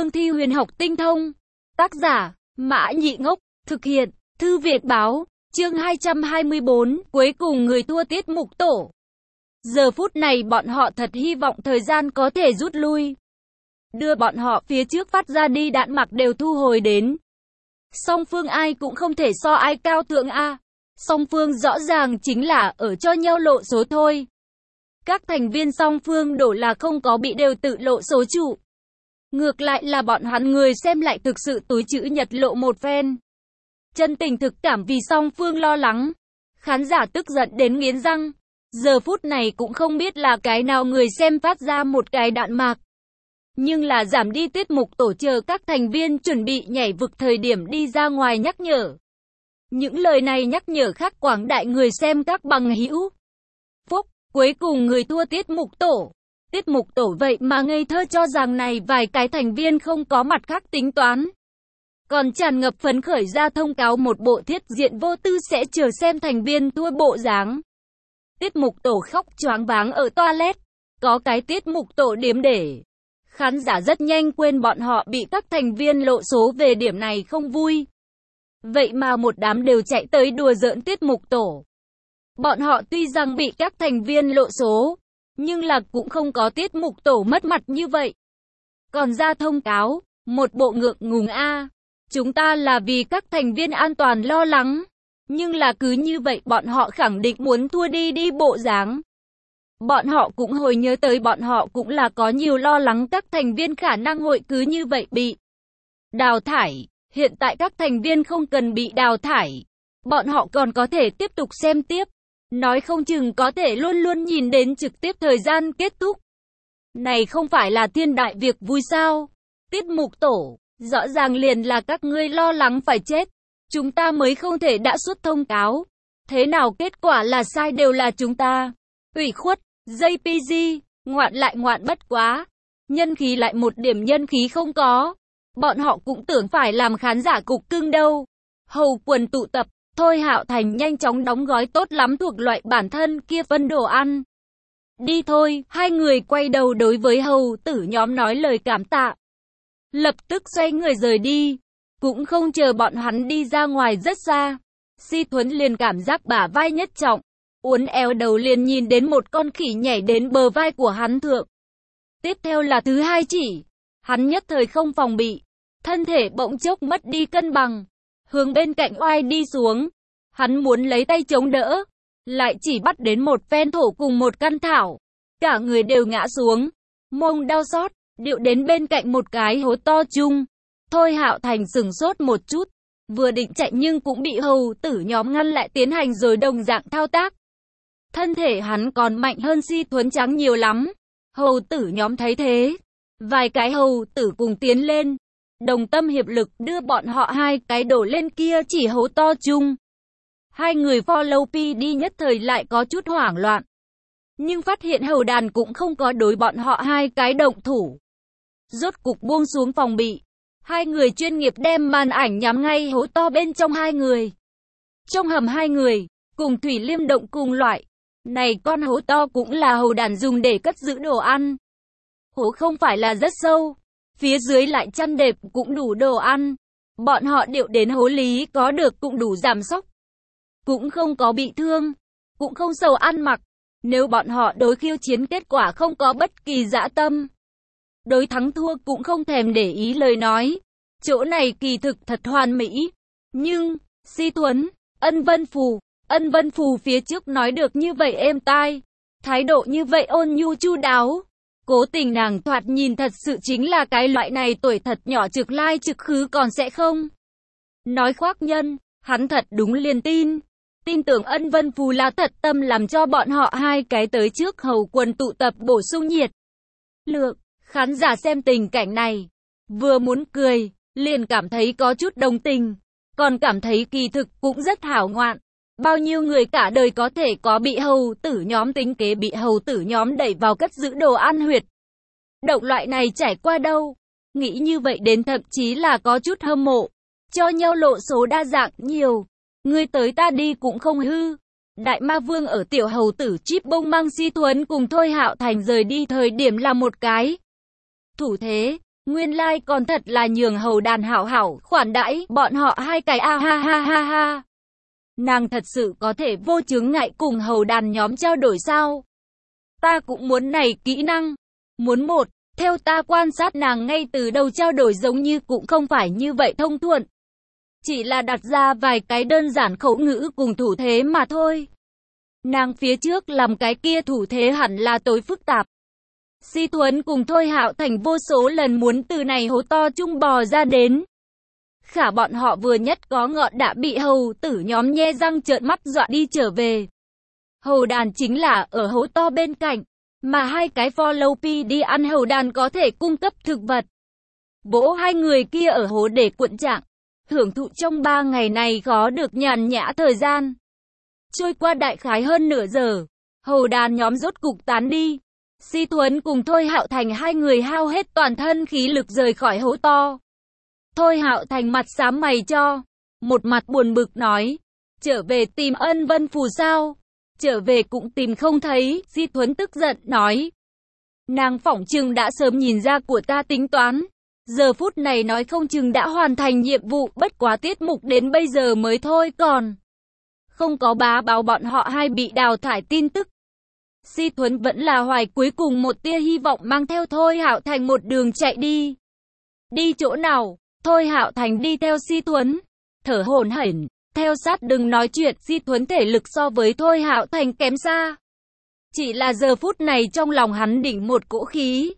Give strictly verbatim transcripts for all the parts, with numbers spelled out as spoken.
Cương thi huyền học tinh thông. Tác giả, Mã Nhị Ngốc, thực hiện, Thư Việt Báo, chương hai trăm hai mươi bốn, cuối cùng người thua tiết mục tổ. Giờ phút này bọn họ thật hy vọng thời gian có thể rút lui. Đưa bọn họ phía trước phát ra đi đạn mặc đều thu hồi đến. Song phương ai cũng không thể so ai cao thượng a. Song phương rõ ràng chính là ở cho nhau lộ số thôi. Các thành viên song phương đổ là không có bị đều tự lộ số trụ. Ngược lại là bọn hắn người xem lại thực sự túi chữ nhật lộ một phen. Chân tình thực cảm vì song phương lo lắng. Khán giả tức giận đến nghiến răng. Giờ phút này cũng không biết là cái nào người xem phát ra một cái đạn mạc. Nhưng là giảm đi tiết mục tổ chờ các thành viên chuẩn bị nhảy vực thời điểm đi ra ngoài nhắc nhở. Những lời này nhắc nhở khắc quảng đại người xem các bằng hữu. Phúc, cuối cùng người thua tiết mục tổ. Tiết mục tổ vậy mà ngây thơ cho rằng này vài cái thành viên không có mặt khác tính toán. Còn tràn ngập phấn khởi ra thông cáo một bộ thiết diện vô tư sẽ chờ xem thành viên thua bộ dáng. Tiết mục tổ khóc choáng váng ở toilet. Có cái tiết mục tổ điếm để. Khán giả rất nhanh quên bọn họ bị các thành viên lộ số về điểm này không vui. Vậy mà một đám đều chạy tới đùa giỡn tiết mục tổ. Bọn họ tuy rằng bị các thành viên lộ số, nhưng là cũng không có tiết mục tổ mất mặt như vậy. Còn ra thông cáo, một bộ ngượng ngùng a. Chúng ta là vì các thành viên an toàn lo lắng. Nhưng là cứ như vậy bọn họ khẳng định muốn thua đi đi bộ dáng. Bọn họ cũng hồi nhớ tới bọn họ cũng là có nhiều lo lắng các thành viên khả năng hội cứ như vậy bị đào thải. Hiện tại các thành viên không cần bị đào thải. Bọn họ còn có thể tiếp tục xem tiếp. Nói không chừng có thể luôn luôn nhìn đến trực tiếp thời gian kết thúc. Này không phải là thiên đại việc vui sao? Tiết mục tổ, rõ ràng liền là các ngươi lo lắng phải chết. Chúng ta mới không thể đã xuất thông cáo. Thế nào kết quả là sai đều là chúng ta. Ủy khuất, jê pê giê, ngoạn lại ngoạn bất quá. Nhân khí lại một điểm nhân khí không có. Bọn họ cũng tưởng phải làm khán giả cục cưng đâu. Hầu quần tụ tập, Thôi Hạo Thành nhanh chóng đóng gói tốt lắm thuộc loại bản thân kia phân đồ ăn. Đi thôi, hai người quay đầu đối với hầu tử nhóm nói lời cảm tạ. Lập tức xoay người rời đi. Cũng không chờ bọn hắn đi ra ngoài rất xa. Si Thuấn liền cảm giác bả vai nhất trọng. Uốn éo đầu liền nhìn đến một con khỉ nhảy đến bờ vai của hắn thượng. Tiếp theo là thứ hai chỉ. Hắn nhất thời không phòng bị. Thân thể bỗng chốc mất đi cân bằng. Hướng bên cạnh oai đi xuống. Hắn muốn lấy tay chống đỡ. Lại chỉ bắt đến một phen thổ cùng một căn thảo. Cả người đều ngã xuống. Mông đau xót. Điệu đến bên cạnh một cái hố to chung. Thôi Hạo Thành sửng sốt một chút. Vừa định chạy nhưng cũng bị hầu tử nhóm ngăn lại tiến hành rồi đồng dạng thao tác. Thân thể hắn còn mạnh hơn Si Thuấn Trắng nhiều lắm. Hầu tử nhóm thấy thế. Vài cái hầu tử cùng tiến lên. Đồng tâm hiệp lực đưa bọn họ hai cái đổ lên kia chỉ hố to chung. Hai người follow pi đi nhất thời lại có chút hoảng loạn. Nhưng phát hiện hầu đàn cũng không có đối bọn họ hai cái động thủ. Rốt cục buông xuống phòng bị. Hai người chuyên nghiệp đem màn ảnh nhắm ngay hố to bên trong hai người. Trong hầm hai người, cùng thủy liêm động cùng loại. Này con hố to cũng là hầu đàn dùng để cất giữ đồ ăn. Hố không phải là rất sâu. Phía dưới lại chăn đệm cũng đủ đồ ăn. Bọn họ điệu đến hố lý có được cũng đủ giảm sốc. Cũng không có bị thương. Cũng không sầu ăn mặc. Nếu bọn họ đối khiêu chiến kết quả không có bất kỳ dã tâm. Đối thắng thua cũng không thèm để ý lời nói. Chỗ này kỳ thực thật hoàn mỹ. Nhưng, Si Thuấn, Ân Vân Phù, Ân Vân Phù phía trước nói được như vậy êm tai. Thái độ như vậy ôn nhu chu đáo. Cố tình nàng thoạt nhìn thật sự chính là cái loại này tuổi thật nhỏ trực lai trực khứ còn sẽ không. Nói khoác nhân, hắn thật đúng liền tin. Tin tưởng Ân Vân Phù là thật tâm làm cho bọn họ hai cái tới trước hầu quần tụ tập bổ sung nhiệt lượng. Khán giả xem tình cảnh này, vừa muốn cười, liền cảm thấy có chút đồng tình, còn cảm thấy kỳ thực cũng rất hảo ngoạn. Bao nhiêu người cả đời có thể có bị hầu tử nhóm tính kế bị hầu tử nhóm đẩy vào cất giữ đồ ăn huyệt. Động loại này trải qua đâu. Nghĩ như vậy đến thậm chí là có chút hâm mộ. Cho nhau lộ số đa dạng nhiều. Người tới ta đi cũng không hư. Đại ma vương ở tiểu hầu tử chip bông mang Si Thuấn cùng Thôi Hạo Thành rời đi thời điểm là một cái thủ thế. Nguyên lai like còn thật là nhường hầu đàn hảo hảo khoản đãi bọn họ hai cái a ha ha ha ha. Nàng thật sự có thể vô chướng ngại cùng hầu đàn nhóm trao đổi sao? Ta cũng muốn này kỹ năng. Muốn một, theo ta quan sát nàng ngay từ đầu trao đổi giống như cũng không phải như vậy thông thuận. Chỉ là đặt ra vài cái đơn giản khẩu ngữ cùng thủ thế mà thôi. Nàng phía trước làm cái kia thủ thế hẳn là tối phức tạp. Si Thuấn cùng Thôi Hạo Thành vô số lần muốn từ này hố to chung bò ra đến. Khả bọn họ vừa nhất có ngọn đã bị hầu tử nhóm nhe răng trợn mắt dọa đi trở về. Hầu đàn chính là ở hố to bên cạnh, mà hai cái follow pi đi ăn hầu đàn có thể cung cấp thực vật. Vỗ hai người kia ở hố để cuộn trạng, hưởng thụ trong ba ngày này khó được nhàn nhã thời gian. Trôi qua đại khái hơn nửa giờ, hầu đàn nhóm rốt cục tán đi. Si Thuấn cùng Thôi Hạo Thành hai người hao hết toàn thân khí lực rời khỏi hố to. Thôi Hạo Thành mặt xám mày cho, một mặt buồn bực nói, trở về tìm Ân Vân Phù sao? Trở về cũng tìm không thấy. Si Thuấn tức giận nói, nàng phỏng chừng đã sớm nhìn ra của ta tính toán. Giờ phút này nói không chừng đã hoàn thành nhiệm vụ, bất quá tiết mục đến bây giờ mới thôi còn không có bá báo bọn họ hai bị đào thải tin tức. Si Thuấn vẫn là hoài cuối cùng một tia hy vọng mang theo Thôi Hạo Thành một đường chạy đi. Đi chỗ nào? Thôi Hạo Thành đi theo Si Thuấn, thở hổn hển, theo sát đừng nói chuyện. Si Thuấn thể lực so với Thôi Hạo Thành kém xa. Chỉ là giờ phút này trong lòng hắn đỉnh một cỗ khí.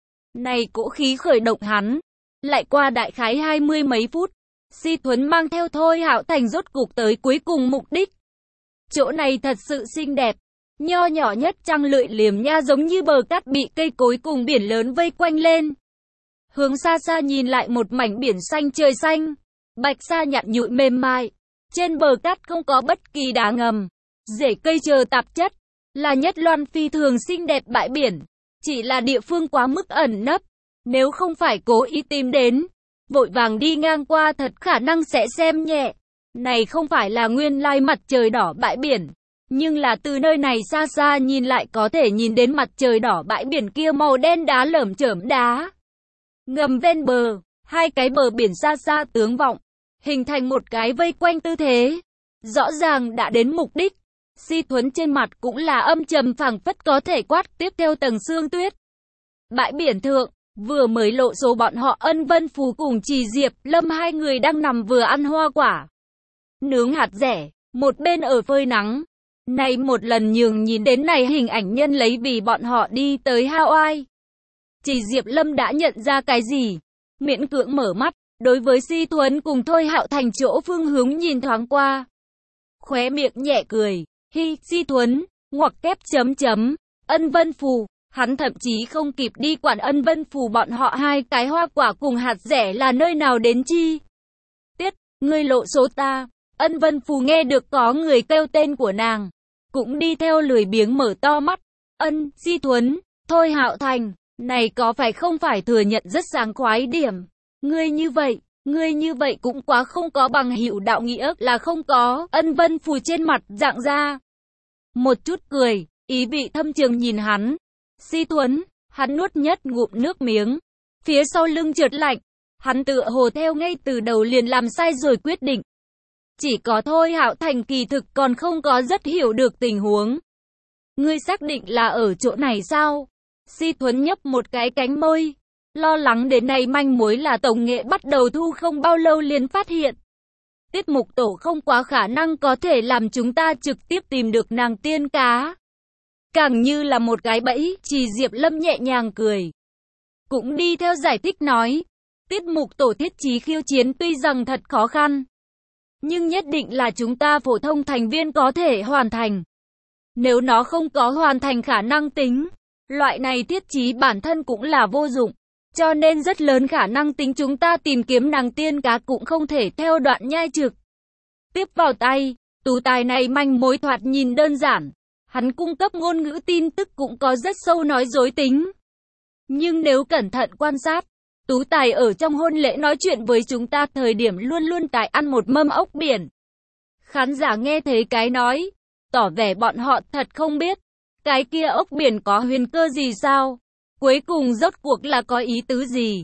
Này cỗ khí khởi động hắn. Lại qua đại khái hai mươi mấy phút, Si Thuấn mang theo Thôi Hạo Thành rốt cục tới cuối cùng mục đích. Chỗ này thật sự xinh đẹp. Nho nhỏ nhất trăng lưỡi liềm nha giống như bờ cát bị cây cối cùng biển lớn vây quanh lên. Hướng xa xa nhìn lại một mảnh biển xanh trời xanh, bạch sa nhạt nhụi mềm mại. Trên bờ cát không có bất kỳ đá ngầm, rễ cây chờ tạp chất, là nhất loan phi thường xinh đẹp bãi biển. Chỉ là địa phương quá mức ẩn nấp, nếu không phải cố ý tìm đến, vội vàng đi ngang qua thật khả năng sẽ xem nhẹ. Này không phải là nguyên lai mặt trời đỏ bãi biển. Nhưng là từ nơi này xa xa nhìn lại có thể nhìn đến mặt trời đỏ bãi biển kia màu đen đá lởm chởm đá ngầm ven bờ, hai cái bờ biển xa xa tướng vọng, hình thành một cái vây quanh tư thế. Rõ ràng đã đến mục đích. Si Thuấn trên mặt cũng là âm trầm phảng phất có thể quát tiếp theo tầng sương tuyết. Bãi biển thượng, vừa mới lộ số bọn họ Ân Vân Phù cùng Trì Diệp Lâm hai người đang nằm vừa ăn hoa quả nướng hạt dẻ, một bên ở phơi nắng. Này một lần nhường nhìn đến này hình ảnh nhân lấy vì bọn họ đi tới Hawaii. Chỉ Diệp Lâm đã nhận ra cái gì? Miễn cưỡng mở mắt, đối với Si Thuấn cùng Thôi Hạo Thành chỗ phương hướng nhìn thoáng qua. Khóe miệng nhẹ cười, hi, Si Thuấn, ngoặc kép chấm chấm, Ân Vân Phù. Hắn thậm chí không kịp đi quản Ân Vân Phù bọn họ hai cái hoa quả cùng hạt dẻ là nơi nào đến chi. Tiết, ngươi lộ số ta. Ân Vân Phù nghe được có người kêu tên của nàng, cũng đi theo lười biếng mở to mắt. Ân, Si Thuấn, Thôi Hạo Thành, này có phải không phải thừa nhận rất sảng khoái điểm. Ngươi như vậy, ngươi như vậy cũng quá không có bằng hữu đạo nghĩa là không có. Ân Vân Phù trên mặt dạng ra một chút cười, ý vị thâm trường nhìn hắn. Si Thuấn, hắn nuốt nhất ngụm nước miếng, phía sau lưng trượt lạnh. Hắn tựa hồ theo ngay từ đầu liền làm sai rồi quyết định. Chỉ có Thôi Hạo Thành kỳ thực còn không có rất hiểu được tình huống. Ngươi xác định là ở chỗ này sao? Si Thuấn nhấp một cái cánh môi, lo lắng đến nay manh mối là tổng nghệ bắt đầu thu không bao lâu liền phát hiện. Tiết mục tổ không quá khả năng có thể làm chúng ta trực tiếp tìm được nàng tiên cá. Càng như là một cái bẫy. Chỉ Diệp Lâm nhẹ nhàng cười, cũng đi theo giải thích nói, tiết mục tổ thiết trí khiêu chiến tuy rằng thật khó khăn, nhưng nhất định là chúng ta phổ thông thành viên có thể hoàn thành. Nếu nó không có hoàn thành khả năng tính, loại này thiết trí bản thân cũng là vô dụng. Cho nên rất lớn khả năng tính chúng ta tìm kiếm nàng tiên cá cũng không thể theo đoạn nhai trực tiếp vào tay. Tú tài này manh mối thoạt nhìn đơn giản, hắn cung cấp ngôn ngữ tin tức cũng có rất sâu nói dối tính. Nhưng nếu cẩn thận quan sát, Tú tài ở trong hôn lễ nói chuyện với chúng ta thời điểm luôn luôn tại ăn một mâm ốc biển. Khán giả nghe thấy cái nói, tỏ vẻ bọn họ thật không biết, cái kia ốc biển có huyền cơ gì sao? Cuối cùng rốt cuộc là có ý tứ gì?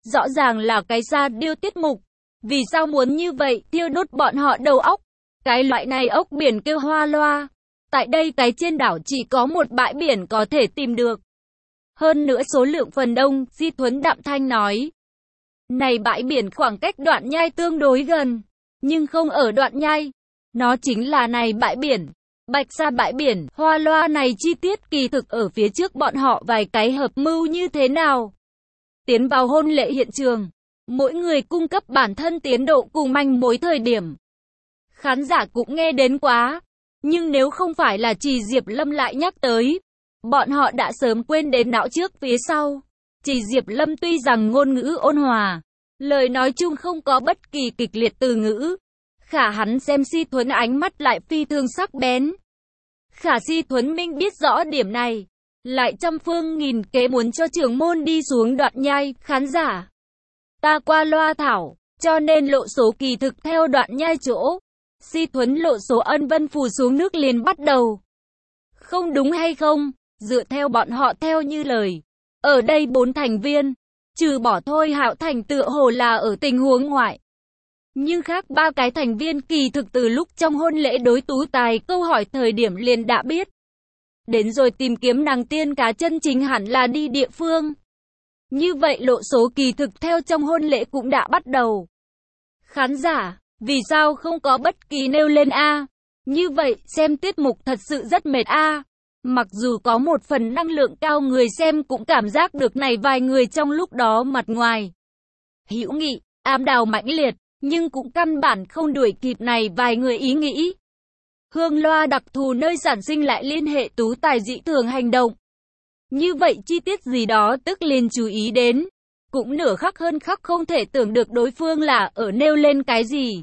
Rõ ràng là cái ra điêu tiết mục. Vì sao muốn như vậy, thiêu đốt bọn họ đầu óc? Cái loại này ốc biển kêu hoa loa. Tại đây cái trên đảo chỉ có một bãi biển có thể tìm được. Hơn nữa số lượng phần đông, Di Thuấn đạm thanh nói. Này bãi biển khoảng cách Đoạn Nhai tương đối gần, nhưng không ở Đoạn Nhai. Nó chính là này bãi biển. Bạch Sa bãi biển, hoa loa này chi tiết kỳ thực ở phía trước bọn họ vài cái hợp mưu như thế nào. Tiến vào hôn lễ hiện trường, mỗi người cung cấp bản thân tiến độ cùng manh mối thời điểm. Khán giả cũng nghe đến quá, nhưng nếu không phải là Trì Diệp Lâm lại nhắc tới, bọn họ đã sớm quên đến não trước phía sau. Trì Diệp Lâm tuy rằng ngôn ngữ ôn hòa, lời nói chung không có bất kỳ kịch liệt từ ngữ, khả hắn xem Si Thuấn ánh mắt lại phi thường sắc bén. Khả Si Thuấn Minh biết rõ điểm này, lại trăm phương nghìn kế muốn cho trưởng môn đi xuống Đoạn Nhai. Khán giả, ta qua loa thảo, cho nên lộ số kỳ thực theo Đoạn Nhai chỗ. Si Thuấn lộ số ân vân phù xuống nước liền bắt đầu. Không đúng hay không, dựa theo bọn họ theo như lời. Ở đây bốn thành viên, trừ bỏ Thôi Hạo Thành tựa hồ là ở tình huống ngoại. Nhưng khác ba cái thành viên kỳ thực từ lúc trong hôn lễ đối Tú Tài câu hỏi thời điểm liền đã biết. Đến rồi tìm kiếm nàng tiên cá chân chính hẳn là đi địa phương. Như vậy lộ số kỳ thực theo trong hôn lễ cũng đã bắt đầu. Khán giả, vì sao không có bất kỳ nêu lên a? Như vậy, xem tiết mục thật sự rất mệt a. Mặc dù có một phần năng lượng cao người xem cũng cảm giác được này vài người trong lúc đó mặt ngoài hữu nghị, ám đào mãnh liệt, nhưng cũng căn bản không đuổi kịp này vài người ý nghĩ. Hương loa đặc thù nơi sản sinh lại liên hệ Tú Tài dị thường hành động. Như vậy chi tiết gì đó tức liền chú ý đến. Cũng nửa khắc hơn khắc không thể tưởng được đối phương là ở nêu lên cái gì.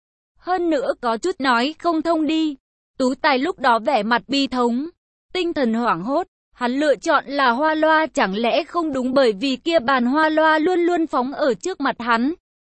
Hơn nữa có chút nói không thông đi. Tú Tài lúc đó vẻ mặt bi thống, tinh thần hoảng hốt. Hắn lựa chọn là hoa loa chẳng lẽ không đúng bởi vì kia bàn hoa loa luôn luôn phóng ở trước mặt hắn.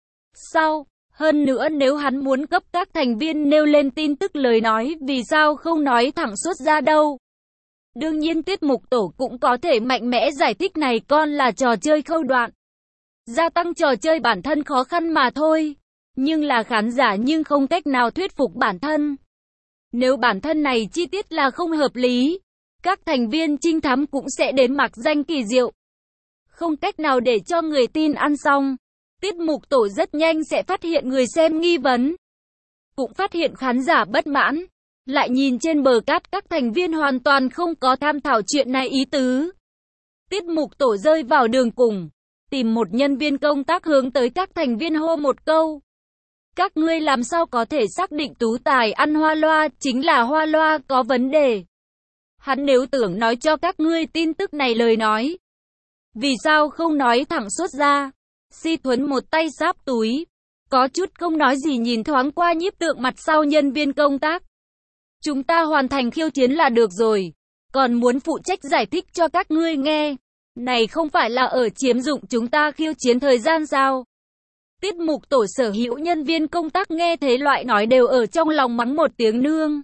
Sao? Hơn nữa nếu hắn muốn cấp các thành viên nêu lên tin tức lời nói vì sao không nói thẳng suốt ra đâu. Đương nhiên tiết mục tổ cũng có thể mạnh mẽ giải thích này con là trò chơi khâu đoạn. Gia tăng trò chơi bản thân khó khăn mà thôi. Nhưng là khán giả nhưng không cách nào thuyết phục bản thân. Nếu bản thân này chi tiết là không hợp lý, các thành viên trinh thám cũng sẽ đến mặc danh kỳ diệu. Không cách nào để cho người tin ăn xong. Tiết mục tổ rất nhanh sẽ phát hiện người xem nghi vấn. Cũng phát hiện khán giả bất mãn. Lại nhìn trên bờ cát các thành viên hoàn toàn không có tham thảo chuyện này ý tứ. Tiết mục tổ rơi vào đường cùng. Tìm một nhân viên công tác hướng tới các thành viên hô một câu. Các ngươi làm sao có thể xác định Tú Tài ăn hoa loa chính là hoa loa có vấn đề. Hắn nếu tưởng nói cho các ngươi tin tức này lời nói. Vì sao không nói thẳng suốt ra? Si Thuấn một tay sáp túi. Có chút không nói gì nhìn thoáng qua nhiếp tượng mặt sau nhân viên công tác. Chúng ta hoàn thành khiêu chiến là được rồi. Còn muốn phụ trách giải thích cho các ngươi nghe. Này không phải là ở chiếm dụng chúng ta khiêu chiến thời gian sao? Tiết mục tổ sở hữu nhân viên công tác nghe thế loại nói đều ở trong lòng mắng một tiếng nương.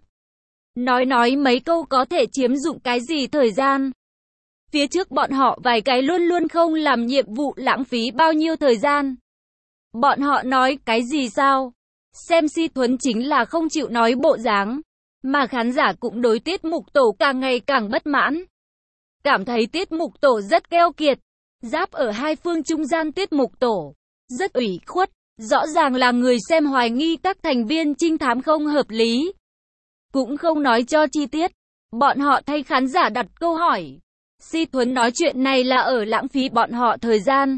Nói nói mấy câu có thể chiếm dụng cái gì thời gian. Phía trước bọn họ vài cái luôn luôn không làm nhiệm vụ lãng phí bao nhiêu thời gian. Bọn họ nói cái gì sao? Xem Si Thuấn chính là không chịu nói bộ dáng. Mà khán giả cũng đối tiết mục tổ càng ngày càng bất mãn. Cảm thấy tiết mục tổ rất keo kiệt. Giáp ở hai phương trung gian tiết mục tổ. Rất ủy khuất. Rõ ràng là người xem hoài nghi các thành viên trinh thám không hợp lý. Cũng không nói cho chi tiết. Bọn họ thay khán giả đặt câu hỏi. Si Thuấn nói chuyện này là ở lãng phí bọn họ thời gian.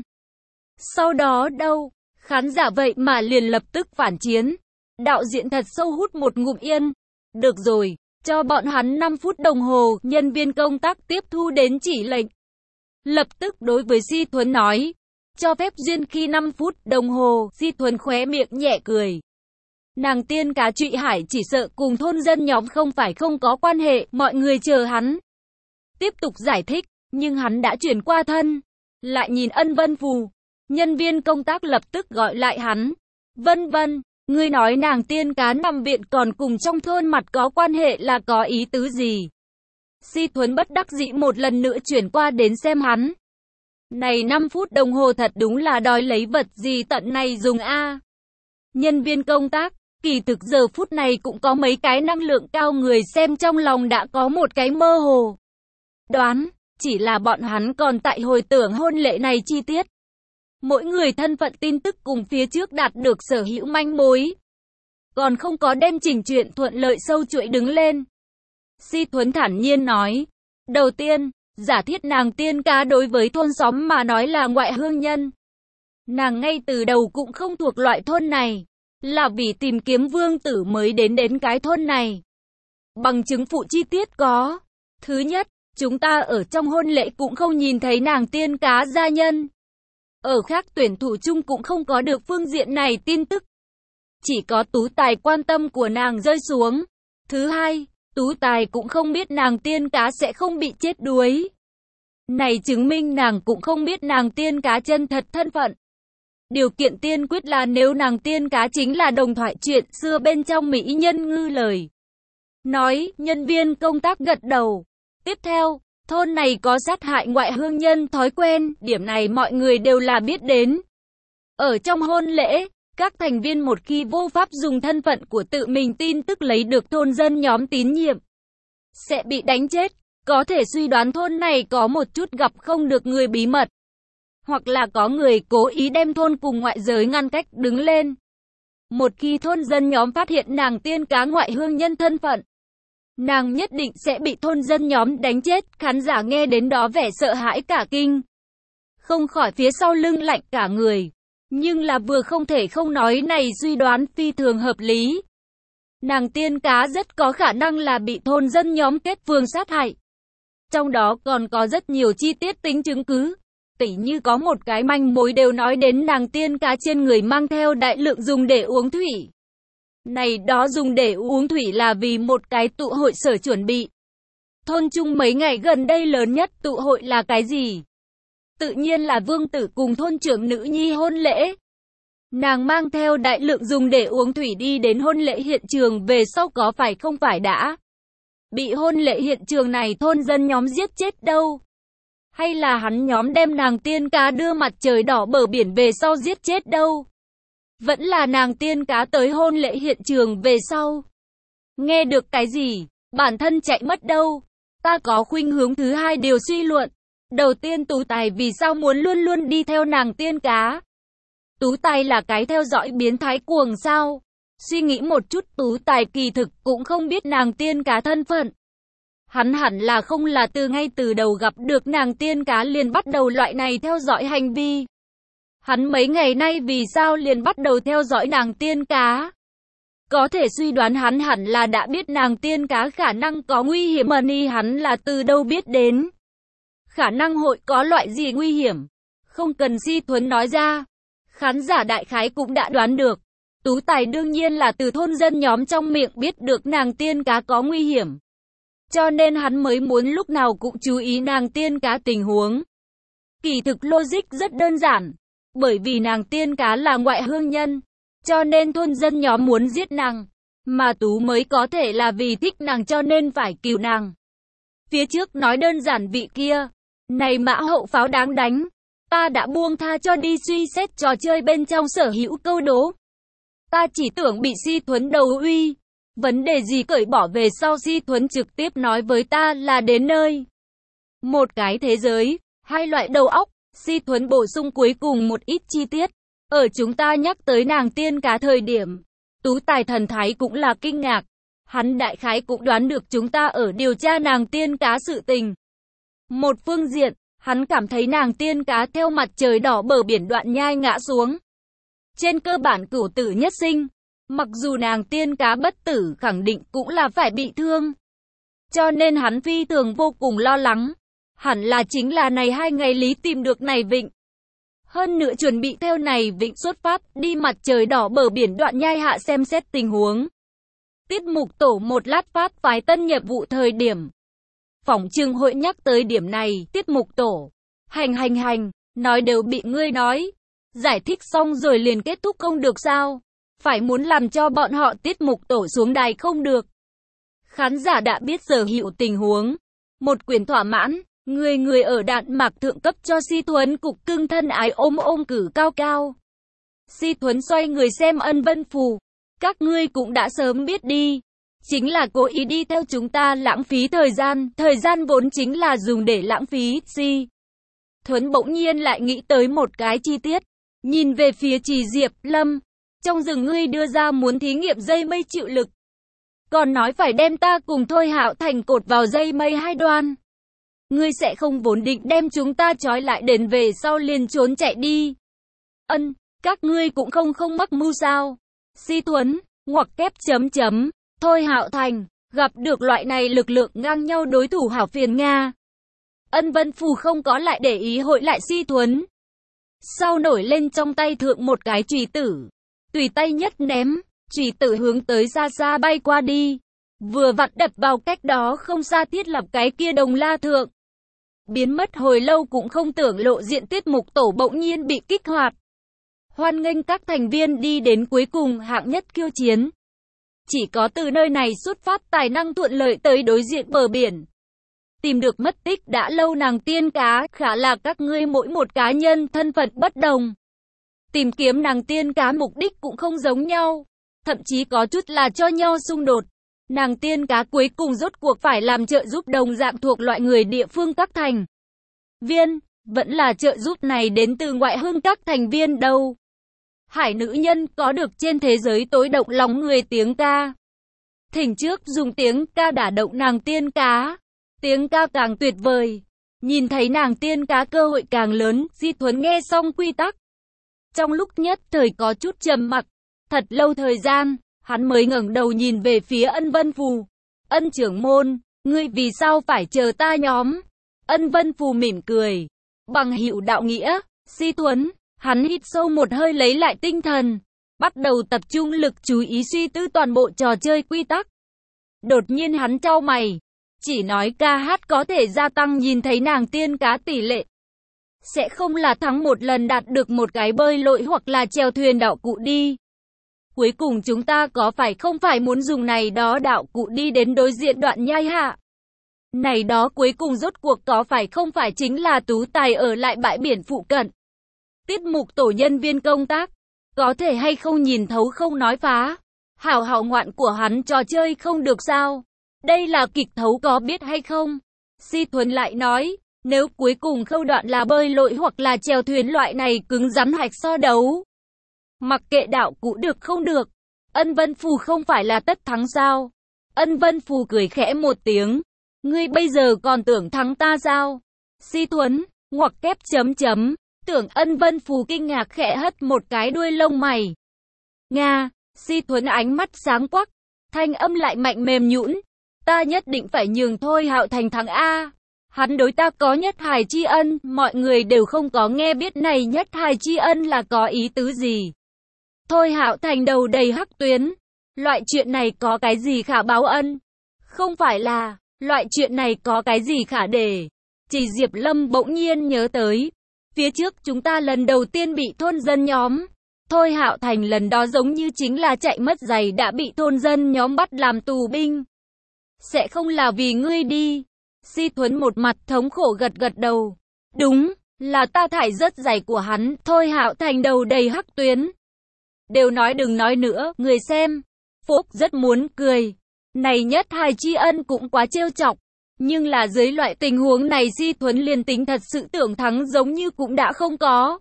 Sau đó đâu? Khán giả vậy mà liền lập tức phản chiến. Đạo diễn thật sâu hút một ngụm yên. Được rồi, cho bọn hắn năm phút đồng hồ, nhân viên công tác tiếp thu đến chỉ lệnh. Lập tức đối với Si Thuấn nói, cho phép duyên khi năm phút đồng hồ, Si Thuấn khóe miệng nhẹ cười. Nàng tiên cá Trụy Hải chỉ sợ cùng thôn dân nhóm không phải không có quan hệ, mọi người chờ hắn. Tiếp tục giải thích, nhưng hắn đã chuyển qua thân. Lại nhìn Ân Vân Phù, nhân viên công tác lập tức gọi lại hắn. Vân Vân. Ngươi nói nàng tiên cá nằm viện còn cùng trong thôn mặt có quan hệ là có ý tứ gì? Si Thuấn bất đắc dĩ một lần nữa chuyển qua đến xem hắn. Này năm phút đồng hồ thật đúng là đòi lấy vật gì tận này dùng a. Nhân viên công tác, kỳ thực giờ phút này cũng có mấy cái năng lượng cao người xem trong lòng đã có một cái mơ hồ đoán, chỉ là bọn hắn còn tại hồi tưởng hôn lễ này chi tiết. Mỗi người thân phận tin tức cùng phía trước đạt được sở hữu manh mối. Còn không có đem chỉnh chuyện thuận lợi sâu chuỗi đứng lên. Si Thuấn thản nhiên nói. Đầu tiên, giả thiết nàng tiên cá đối với thôn xóm mà nói là ngoại hương nhân. Nàng ngay từ đầu cũng không thuộc loại thôn này. Là vì tìm kiếm vương tử mới đến đến cái thôn này. Bằng chứng phụ chi tiết có. Thứ nhất, chúng ta ở trong hôn lễ cũng không nhìn thấy nàng tiên cá gia nhân. Ở khác tuyển thủ chung cũng không có được phương diện này tin tức. Chỉ có Tú Tài quan tâm của nàng rơi xuống. Thứ hai, Tú Tài cũng không biết nàng tiên cá sẽ không bị chết đuối. Này chứng minh nàng cũng không biết nàng tiên cá chân thật thân phận. Điều kiện tiên quyết là nếu nàng tiên cá chính là đồng thoại chuyện xưa bên trong Mỹ Nhân Ngư lời nói, nhân viên công tác gật đầu. Tiếp theo, thôn này có sát hại ngoại hương nhân thói quen, điểm này mọi người đều là biết đến. Ở trong hôn lễ, các thành viên một khi vô pháp dùng thân phận của tự mình tin tức lấy được thôn dân nhóm tín nhiệm, sẽ bị đánh chết. Có thể suy đoán thôn này có một chút gặp không được người bí mật. Hoặc là có người cố ý đem thôn cùng ngoại giới ngăn cách đứng lên. Một khi thôn dân nhóm phát hiện nàng tiên cá ngoại hương nhân thân phận, nàng nhất định sẽ bị thôn dân nhóm đánh chết. Khán giả nghe đến đó vẻ sợ hãi cả kinh. Không khỏi phía sau lưng lạnh cả người. Nhưng là vừa không thể không nói này suy đoán phi thường hợp lý. Nàng tiên cá rất có khả năng là bị thôn dân nhóm kết phường sát hại. Trong đó còn có rất nhiều chi tiết tính chứng cứ. Tỉ như có một cái manh mối đều nói đến nàng tiên cá trên người mang theo đại lượng dùng để uống thủy. Này đó dùng để uống thủy là vì một cái tụ hội sở chuẩn bị. Thôn chung mấy ngày gần đây lớn nhất tụ hội là cái gì? Tự nhiên là vương tử cùng thôn trưởng nữ nhi hôn lễ. Nàng mang theo đại lượng dùng để uống thủy đi đến hôn lễ hiện trường về sau có phải không phải đã bị hôn lễ hiện trường này thôn dân nhóm giết chết đâu? Hay là hắn nhóm đem nàng tiên cá đưa mặt trời đỏ bờ biển về sau giết chết đâu? Vẫn là nàng tiên cá tới hôn lễ hiện trường về sau. Nghe được cái gì? Bản thân chạy mất đâu? Ta có khuynh hướng thứ hai điều suy luận. Đầu tiên Tú Tài vì sao muốn luôn luôn đi theo nàng tiên cá? Tú Tài là cái theo dõi biến thái cuồng sao? Suy nghĩ một chút Tú Tài kỳ thực cũng không biết nàng tiên cá thân phận. Hắn hẳn là không là từ ngay từ đầu gặp được nàng tiên cá liền bắt đầu loại này theo dõi hành vi. Hắn mấy ngày nay vì sao liền bắt đầu theo dõi nàng tiên cá? Có thể suy đoán hắn hẳn là đã biết nàng tiên cá khả năng có nguy hiểm mà ni hắn là từ đâu biết đến. Khả năng hội có loại gì nguy hiểm? Không cần Si Thuấn nói ra. Khán giả đại khái cũng đã đoán được. Tú Tài đương nhiên là từ thôn dân nhóm trong miệng biết được nàng tiên cá có nguy hiểm. Cho nên hắn mới muốn lúc nào cũng chú ý nàng tiên cá tình huống. Kỳ thực logic rất đơn giản. Bởi vì nàng tiên cá là ngoại hương nhân. Cho nên thôn dân nhóm muốn giết nàng. Mà Tú mới có thể là vì thích nàng cho nên phải cứu nàng. Phía trước nói đơn giản vị kia. Này mã hậu pháo đáng đánh. Ta đã buông tha cho đi suy xét trò chơi bên trong sở hữu câu đố. Ta chỉ tưởng bị Si Thuấn đầu uy. Vấn đề gì cởi bỏ về sau Si Thuấn trực tiếp nói với ta là đến nơi. Một cái thế giới, hai loại đầu óc. Si Thuấn bổ sung cuối cùng một ít chi tiết. Ở chúng ta nhắc tới nàng tiên cá thời điểm. Tú Tài thần thái cũng là kinh ngạc. Hắn đại khái cũng đoán được chúng ta ở điều tra nàng tiên cá sự tình. Một phương diện, hắn cảm thấy nàng tiên cá theo mặt trời đỏ bờ biển đoạn nhai ngã xuống. Trên cơ bản cửu tử nhất sinh. Mặc dù nàng tiên cá bất tử khẳng định cũng là phải bị thương. Cho nên hắn phi thường vô cùng lo lắng. Hẳn là chính là này hai ngày lý tìm được này vịnh. Hơn nữa chuẩn bị theo này vịnh xuất phát đi mặt trời đỏ bờ biển đoạn nhai hạ xem xét tình huống. Tiết mục tổ một lát phát phái tân nhập vụ thời điểm. Phỏng chừng hội nhắc tới điểm này, tiết mục tổ. Hành hành hành, nói đều bị ngươi nói. Giải thích xong rồi liền kết thúc không được sao? Phải muốn làm cho bọn họ tiết mục tổ xuống đài không được. Khán giả đã biết sở hữu tình huống. Một quyền thỏa mãn, Người người ở Đạn Mạc thượng cấp cho Si Thuấn cục cưng thân ái ôm ôm cử cao cao. Si Thuấn xoay người xem Ân Vân Phù. Các ngươi cũng đã sớm biết đi. Chính là cố ý đi theo chúng ta lãng phí thời gian. Thời gian vốn chính là dùng để lãng phí. Si Thuấn bỗng nhiên lại nghĩ tới một cái chi tiết. Nhìn về phía Trì Diệp Lâm. Trong rừng ngươi đưa ra muốn thí nghiệm dây mây chịu lực. Còn nói phải đem ta cùng Thôi Hạo Thành cột vào dây mây hai đoan. Ngươi sẽ không vốn định đem chúng ta trói lại đến về sau liền trốn chạy đi. Ân, các ngươi cũng không không mắc mưu sao. Si Thuấn, ngoặc kép chấm chấm, Thôi Hạo Thành, gặp được loại này lực lượng ngang nhau đối thủ hảo phiền Nga. Ân Vân Phù không có lại để ý hội lại Si Thuấn. Sau nổi lên trong tay thượng một cái chùy tử. Tùy tay nhất ném, chùy tử hướng tới xa xa bay qua đi. Vừa vặn đập vào cách đó không xa thiết lập cái kia đồng la thượng. Biến mất hồi lâu cũng không tưởng lộ diện tiết mục tổ bỗng nhiên bị kích hoạt. Hoan nghênh các thành viên đi đến cuối cùng hạng nhất khiêu chiến. Chỉ có từ nơi này xuất phát tài năng thuận lợi tới đối diện bờ biển. Tìm được mất tích đã lâu nàng tiên cá, khả là các ngươi mỗi một cá nhân thân phận bất đồng. Tìm kiếm nàng tiên cá mục đích cũng không giống nhau. Thậm chí có chút là cho nhau xung đột. Nàng tiên cá cuối cùng rốt cuộc phải làm trợ giúp đồng dạng thuộc loại người địa phương các thành viên, vẫn là trợ giúp này đến từ ngoại hương các thành viên đâu. Hải nữ nhân có được trên thế giới tối động lòng người tiếng ca. Thỉnh trước dùng tiếng ca đả động nàng tiên cá. Tiếng ca càng tuyệt vời. Nhìn thấy nàng tiên cá cơ hội càng lớn, Si Thuấn nghe xong quy tắc. Trong lúc nhất thời có chút trầm mặc, thật lâu thời gian, hắn mới ngẩng đầu nhìn về phía Ân Vân Phù. Ân trưởng môn, ngươi vì sao phải chờ ta nhóm? Ân Vân Phù mỉm cười. Bằng hữu đạo nghĩa, Si Thuấn, hắn hít sâu một hơi lấy lại tinh thần. Bắt đầu tập trung lực chú ý suy tư toàn bộ trò chơi quy tắc. Đột nhiên hắn chau mày. Chỉ nói ca hát có thể gia tăng nhìn thấy nàng tiên cá tỷ lệ. Sẽ không là thắng một lần đạt được một cái bơi lội hoặc là chèo thuyền đạo cụ đi. Cuối cùng chúng ta có phải không phải muốn dùng này đó đạo cụ đi đến đối diện đoạn nhai hạ? Này đó cuối cùng rốt cuộc có phải không phải chính là tú tài ở lại bãi biển phụ cận? Tiết mục tổ nhân viên công tác, có thể hay không nhìn thấu không nói phá? Hảo hảo ngoạn của hắn trò chơi không được sao? Đây là kịch thấu có biết hay không? Si Thuấn lại nói, nếu cuối cùng khâu đoạn là bơi lội hoặc là chèo thuyền loại này cứng rắn hạch so đấu. Mặc kệ đạo cụ được không được, Ân Vân Phù không phải là tất thắng sao? Ân Vân Phù cười khẽ một tiếng. Ngươi bây giờ còn tưởng thắng ta sao? Si Thuấn, ngoặc kép chấm chấm, tưởng Ân Vân Phù kinh ngạc khẽ hất một cái đuôi lông mày. Nga, Si Thuấn ánh mắt sáng quắc, thanh âm lại mạnh mềm nhũn. Ta nhất định phải nhường Thôi Hạo Thành thắng A. Hắn đối ta có nhất hài tri ân, mọi người đều không có nghe biết này nhất hài tri ân là có ý tứ gì. Thôi Hạo Thành đầu đầy hắc tuyến. Loại chuyện này có cái gì khả báo ân? Không phải là, loại chuyện này có cái gì khả để. Chỉ Diệp Lâm bỗng nhiên nhớ tới. Phía trước chúng ta lần đầu tiên bị thôn dân nhóm. Thôi Hạo Thành lần đó giống như chính là chạy mất giày đã bị thôn dân nhóm bắt làm tù binh. Sẽ không là vì ngươi đi. Si Thuấn một mặt thống khổ gật gật đầu. Đúng, là ta thải rớt giày của hắn. Thôi Hạo Thành đầu đầy hắc tuyến. Đều nói đừng nói nữa, người xem. Phúc rất muốn cười. Này nhất hài tri ân cũng quá trêu chọc. Nhưng là dưới loại tình huống này Si Thuấn liền tính thật sự tưởng thắng giống như cũng đã không có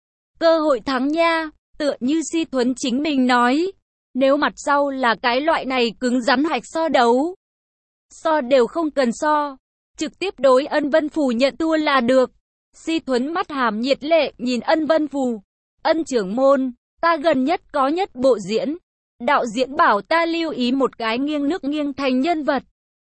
cơ hội thắng nha. Tựa như Si Thuấn chính mình nói. Nếu mặt sau là cái loại này cứng rắn hạch so đấu. So đều không cần so. Trực tiếp đối Ân Vân Phù nhận thua là được. Si Thuấn mắt hàm nhiệt lệ nhìn Ân Vân Phù. Ân trưởng môn, ta gần nhất có nhất bộ diễn. Đạo diễn bảo ta lưu ý một cái nghiêng nước nghiêng thành nhân vật.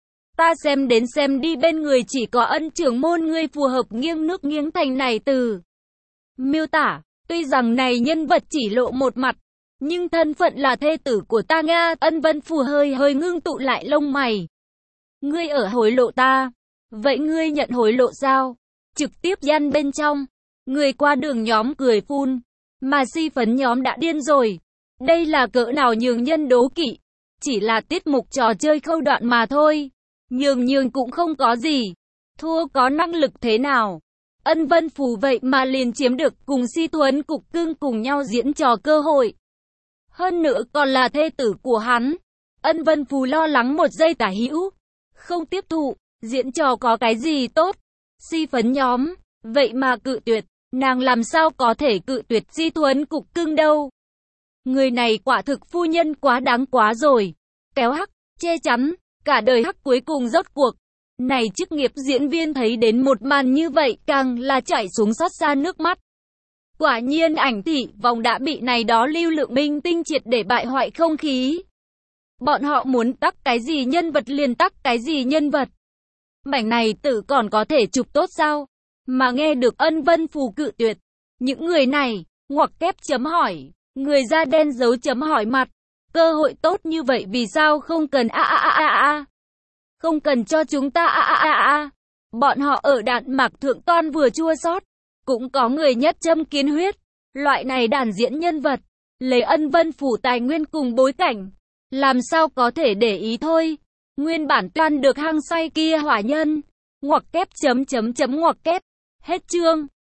Ta xem đến xem đi bên người chỉ có Ân trưởng môn ngươi phù hợp nghiêng nước nghiêng thành này từ. Miêu tả, tuy rằng này nhân vật chỉ lộ một mặt, nhưng thân phận là thê tử của ta Nga. Ân Vân Phù hơi hơi ngưng tụ lại lông mày. Ngươi ở hối lộ ta. Vậy ngươi nhận hối lộ sao? Trực tiếp gian bên trong. Người qua đường nhóm cười phun. Mà Si Phấn nhóm đã điên rồi. Đây là cỡ nào nhường nhân đố kỵ. Chỉ là tiết mục trò chơi khâu đoạn mà thôi. Nhường nhường cũng không có gì. Thua có năng lực thế nào? Ân Vân Phù vậy mà liền chiếm được cùng Si Tuấn Cục Cưng cùng nhau diễn trò cơ hội. Hơn nữa còn là thê tử của hắn. Ân Vân Phù lo lắng một giây tả hữu. Không tiếp thụ, diễn trò có cái gì tốt. Si phấn nhóm, vậy mà cự tuyệt. Nàng làm sao có thể cự tuyệt Si Tuấn Cục Cưng đâu. Người này quả thực phu nhân quá đáng quá rồi. Kéo hắc, che chắn, cả đời hắc cuối cùng rốt cuộc. Này chức nghiệp diễn viên thấy đến một màn như vậy càng là chảy xuống xót xa nước mắt. Quả nhiên ảnh thị vòng đã bị này đó lưu lượng minh tinh triệt để bại hoại không khí. Bọn họ muốn tắc cái gì nhân vật liền tắc cái gì nhân vật. Mảnh này tử còn có thể chụp tốt sao? Mà nghe được Ân Vân Phù cự tuyệt. Những người này, ngoặc kép chấm hỏi, người da đen dấu chấm hỏi mặt. Cơ hội tốt như vậy vì sao không cần a a a a a. Không cần cho chúng ta a a a a. Bọn họ ở Đạn Mạc Thượng Toan vừa chua xót, cũng có người nhất châm kiến huyết. Loại này đàn diễn nhân vật, lấy Ân Vân Phù tài nguyên cùng bối cảnh, làm sao có thể để ý thôi. Nguyên bản toan được hăng say kia hỏa nhân. Ngoặc kép chấm chấm chấm ngoặc kép. Hết chương.